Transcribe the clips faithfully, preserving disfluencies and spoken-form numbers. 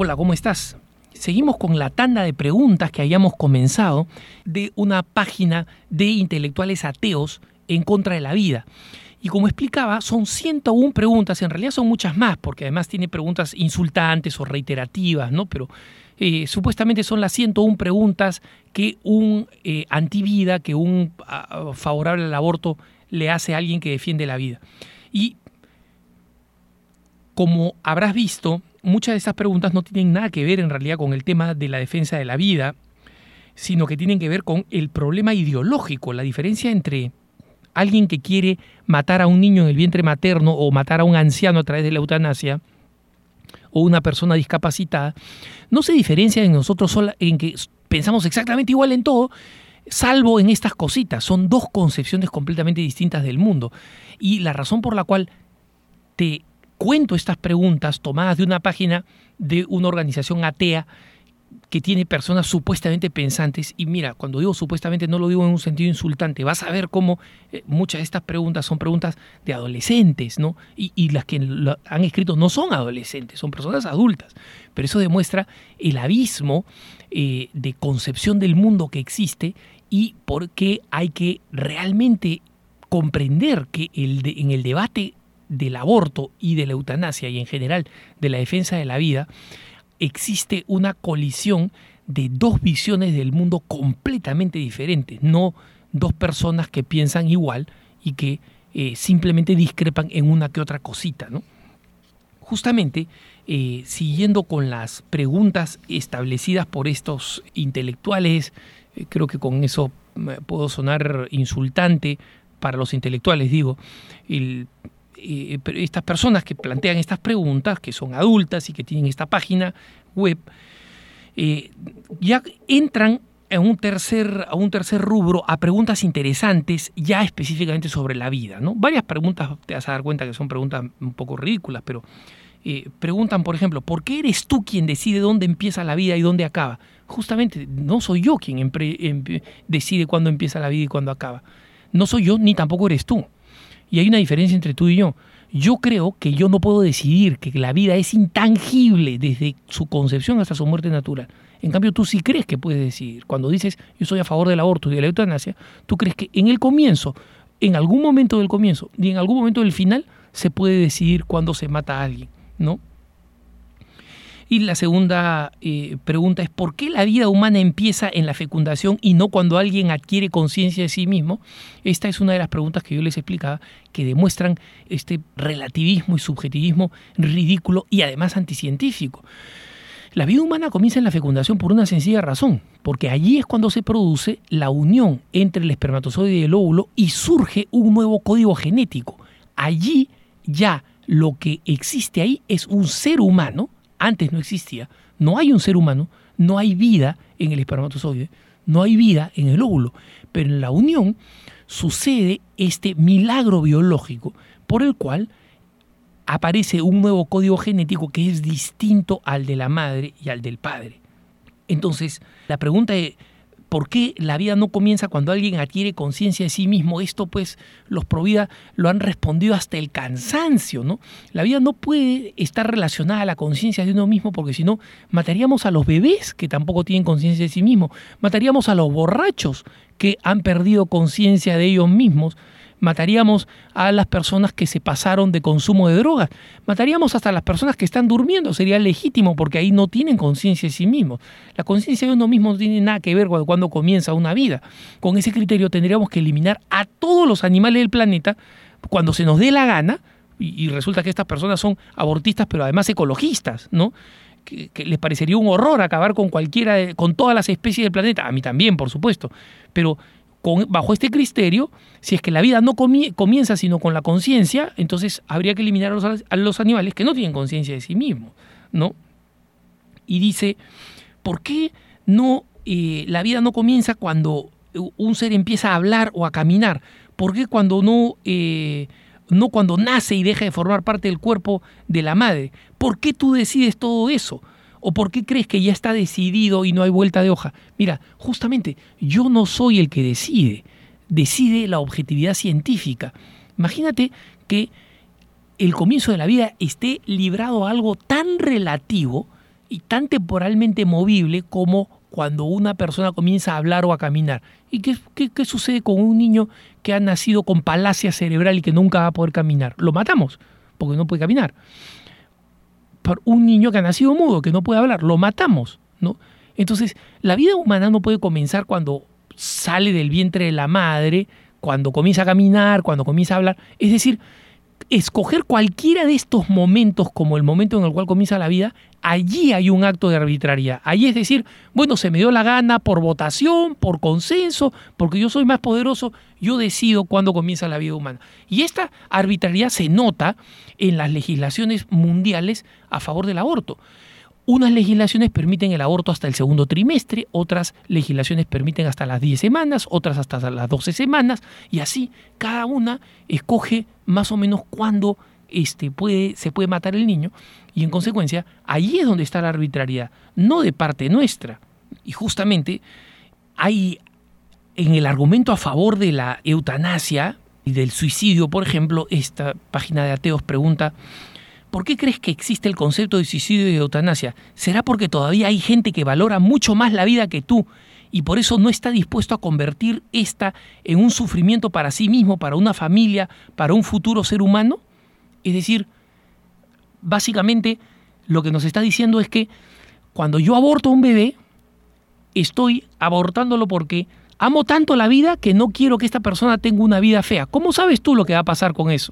Hola, ¿cómo estás? Seguimos con la tanda de preguntas que habíamos comenzado de una página de intelectuales ateos en contra de la vida. Y como explicaba, son ciento una preguntas, en realidad son muchas más, porque además tiene preguntas insultantes o reiterativas, ¿no? Pero eh, supuestamente son las ciento una preguntas que un eh, antivida, que un uh, favorable al aborto le hace a alguien que defiende la vida. Y como habrás visto, muchas de estas preguntas no tienen nada que ver en realidad con el tema de la defensa de la vida, sino que tienen que ver con el problema ideológico, la diferencia entre alguien que quiere matar a un niño en el vientre materno o matar a un anciano a través de la eutanasia o una persona discapacitada, no se diferencia en nosotros sola, en que pensamos exactamente igual en todo, salvo en estas cositas. Son dos concepciones completamente distintas del mundo. Y la razón por la cual te cuento estas preguntas tomadas de una página de una organización atea que tiene personas supuestamente pensantes, y mira, cuando digo supuestamente no lo digo en un sentido insultante, vas a ver cómo eh, muchas de estas preguntas son preguntas de adolescentes, ¿no? Y, y las que lo han escrito no son adolescentes, son personas adultas, pero eso demuestra el abismo eh, de concepción del mundo que existe y por qué hay que realmente comprender que el de, en el debate del aborto y de la eutanasia y en general de la defensa de la vida, existe una colisión de dos visiones del mundo completamente diferentes, no dos personas que piensan igual y que eh, simplemente discrepan en una que otra cosita, ¿no? Justamente, eh, siguiendo con las preguntas establecidas por estos intelectuales, eh, creo que con eso eh, puedo sonar insultante para los intelectuales, digo, el Eh, pero estas personas que plantean estas preguntas, que son adultas y que tienen esta página web, eh, ya entran a un, tercer, a un tercer rubro, a preguntas interesantes ya específicamente sobre la vida, ¿no? Varias preguntas, te vas a dar cuenta que son preguntas un poco ridículas, pero eh, preguntan, por ejemplo, ¿por qué eres tú quien decide dónde empieza la vida y dónde acaba? Justamente no soy yo quien empre, em, decide cuándo empieza la vida y cuándo acaba. No soy yo, ni tampoco eres tú. Y hay una diferencia entre tú y yo. Yo creo que yo no puedo decidir, que la vida es intangible desde su concepción hasta su muerte natural. En cambio, tú sí crees que puedes decidir. Cuando dices, yo soy a favor del aborto y de la eutanasia, tú crees que en el comienzo, en algún momento del comienzo y en algún momento del final, se puede decidir cuándo se mata a alguien, ¿no? Y la segunda eh, pregunta es, ¿por qué la vida humana empieza en la fecundación y no cuando alguien adquiere conciencia de sí mismo? Esta es una de las preguntas que yo les explicaba, que demuestran este relativismo y subjetivismo ridículo y además anticientífico. La vida humana comienza en la fecundación por una sencilla razón, porque allí es cuando se produce la unión entre el espermatozoide y el óvulo y surge un nuevo código genético. Allí ya lo que existe ahí es un ser humano. Antes no existía, no hay un ser humano, no hay vida en el espermatozoide, no hay vida en el óvulo, pero en la unión sucede este milagro biológico por el cual aparece un nuevo código genético que es distinto al de la madre y al del padre. Entonces, la pregunta es, ¿por qué la vida no comienza cuando alguien adquiere conciencia de sí mismo? Esto, pues, los provida lo han respondido hasta el cansancio, ¿no? La vida no puede estar relacionada a la conciencia de uno mismo, porque si no, mataríamos a los bebés que tampoco tienen conciencia de sí mismos, mataríamos a los borrachos que han perdido conciencia de ellos mismos, mataríamos a las personas que se pasaron de consumo de drogas, mataríamos hasta a las personas que están durmiendo, sería legítimo porque ahí no tienen conciencia de sí mismos. La conciencia de uno mismo no tiene nada que ver cuando, cuando comienza una vida. Con ese criterio tendríamos que eliminar a todos los animales del planeta cuando se nos dé la gana, y, y resulta que estas personas son abortistas pero además ecologistas, ¿no? Que, que les parecería un horror acabar con cualquiera, de, con todas las especies del planeta, a mí también, por supuesto, pero Con, bajo este criterio, si es que la vida no comie, comienza sino con la conciencia, entonces habría que eliminar a los, a los animales que no tienen conciencia de sí mismos, ¿no? Y dice, ¿por qué no, eh, la vida no comienza cuando un ser empieza a hablar o a caminar? ¿Por qué cuando no, eh, no cuando nace y deja de formar parte del cuerpo de la madre? ¿Por qué tú decides todo eso? ¿O por qué crees que ya está decidido y no hay vuelta de hoja? Mira, justamente, yo no soy el que decide. Decide la objetividad científica. Imagínate que el comienzo de la vida esté librado a algo tan relativo y tan temporalmente movible como cuando una persona comienza a hablar o a caminar. ¿Y qué, qué, qué sucede con un niño que ha nacido con palasia cerebral y que nunca va a poder caminar? Lo matamos, porque no puede caminar. Por un niño que ha nacido mudo, que no puede hablar, lo matamos, ¿no? Entonces, la vida humana no puede comenzar cuando sale del vientre de la madre, cuando comienza a caminar, cuando comienza a hablar. Es decir, escoger cualquiera de estos momentos como el momento en el cual comienza la vida, allí hay un acto de arbitrariedad. Allí es decir, bueno, se me dio la gana por votación, por consenso, porque yo soy más poderoso, yo decido cuándo comienza la vida humana. Y esta arbitrariedad se nota en las legislaciones mundiales a favor del aborto. Unas legislaciones permiten el aborto hasta el segundo trimestre, otras legislaciones permiten hasta las diez semanas, otras hasta las doce semanas, y así cada una escoge más o menos cuándo este, puede, se puede matar el niño, y en consecuencia, ahí es donde está la arbitrariedad, no de parte nuestra. Y justamente hay en el argumento a favor de la eutanasia y del suicidio, por ejemplo, esta página de ateos pregunta: ¿por qué crees que existe el concepto de suicidio y eutanasia? ¿Será porque todavía hay gente que valora mucho más la vida que tú y por eso no está dispuesto a convertir esta en un sufrimiento para sí mismo, para una familia, para un futuro ser humano? Es decir, básicamente lo que nos está diciendo es que cuando yo aborto a un bebé, estoy abortándolo porque amo tanto la vida que no quiero que esta persona tenga una vida fea. ¿Cómo sabes tú lo que va a pasar con eso?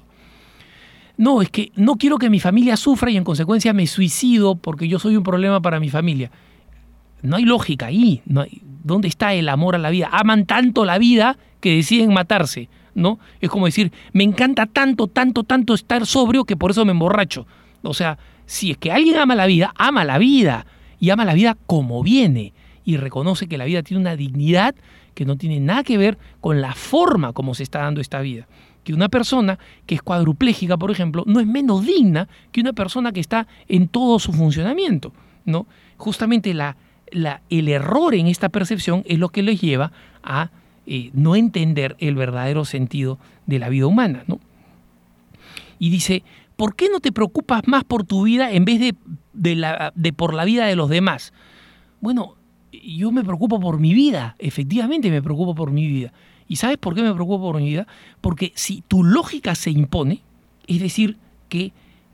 No, es que no quiero que mi familia sufra y en consecuencia me suicido porque yo soy un problema para mi familia. No hay lógica ahí. No hay, ¿dónde está el amor a la vida? Aman tanto la vida que deciden matarse, ¿no? Es como decir, me encanta tanto, tanto, tanto estar sobrio que por eso me emborracho. O sea, si es que alguien ama la vida, ama la vida. Y ama la vida como viene. Y reconoce que la vida tiene una dignidad que no tiene nada que ver con la forma como se está dando esta vida. Que una persona que es cuadruplégica, por ejemplo, no es menos digna que una persona que está en todo su funcionamiento, ¿no? Justamente la, la, el error en esta percepción es lo que les lleva a eh, no entender el verdadero sentido de la vida humana, ¿no? Y dice, ¿por qué no te preocupas más por tu vida en vez de, de, la, de por la vida de los demás? Bueno, yo me preocupo por mi vida, efectivamente me preocupo por mi vida. ¿Y sabes por qué me preocupo por mi vida? Porque si tu lógica se impone, es decir, que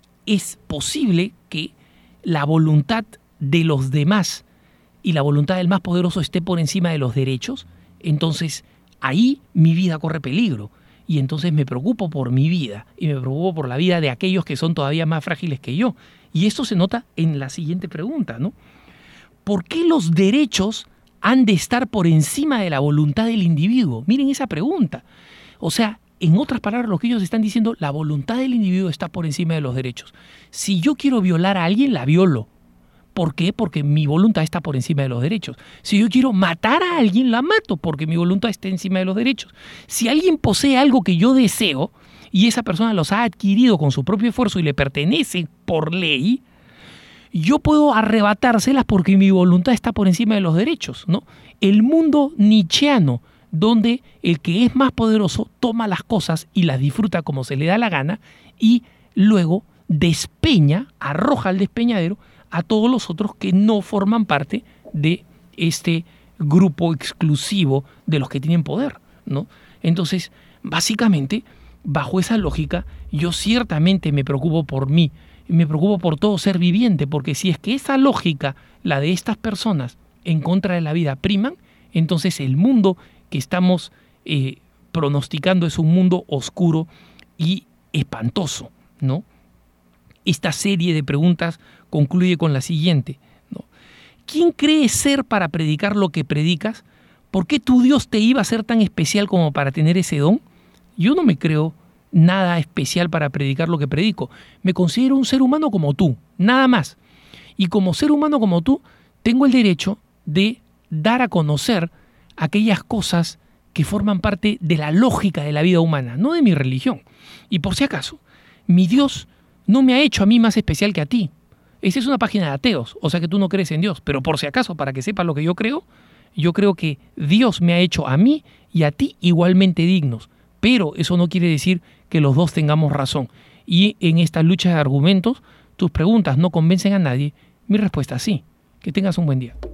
es posible que la voluntad de los demás y la voluntad del más poderoso esté por encima de los derechos, entonces ahí mi vida corre peligro. Y entonces me preocupo por mi vida y me preocupo por la vida de aquellos que son todavía más frágiles que yo. Y esto se nota en la siguiente pregunta, ¿no? ¿Por qué los derechos han de estar por encima de la voluntad del individuo? Miren esa pregunta. O sea, en otras palabras, lo que ellos están diciendo, la voluntad del individuo está por encima de los derechos. Si yo quiero violar a alguien, la violo. ¿Por qué? Porque mi voluntad está por encima de los derechos. Si yo quiero matar a alguien, la mato porque mi voluntad está encima de los derechos. Si alguien posee algo que yo deseo y esa persona los ha adquirido con su propio esfuerzo y le pertenece por ley, yo puedo arrebatárselas porque mi voluntad está por encima de los derechos, ¿no? El mundo nietzscheano, donde el que es más poderoso toma las cosas y las disfruta como se le da la gana y luego despeña, arroja al despeñadero a todos los otros que no forman parte de este grupo exclusivo de los que tienen poder, ¿no? Entonces, básicamente, bajo esa lógica, yo ciertamente me preocupo por mí, me preocupo por todo ser viviente, porque si es que esa lógica, la de estas personas en contra de la vida, priman, entonces el mundo que estamos eh, pronosticando es un mundo oscuro y espantoso, ¿no? Esta serie de preguntas concluye con la siguiente, ¿no? ¿Quién crees ser para predicar lo que predicas? ¿Por qué tu Dios te iba a ser tan especial como para tener ese don? Yo no me creo nada especial para predicar lo que predico. Me considero un ser humano como tú, nada más. Y como ser humano como tú, tengo el derecho de dar a conocer aquellas cosas que forman parte de la lógica de la vida humana, no de mi religión. Y por si acaso, mi Dios no me ha hecho a mí más especial que a ti. Esa es una página de ateos, o sea que tú no crees en Dios. Pero por si acaso, para que sepas lo que yo creo, yo creo que Dios me ha hecho a mí y a ti igualmente dignos. Pero eso no quiere decir que los dos tengamos razón. Y en esta lucha de argumentos, tus preguntas no convencen a nadie, Mi respuesta, sí. Que tengas un buen día.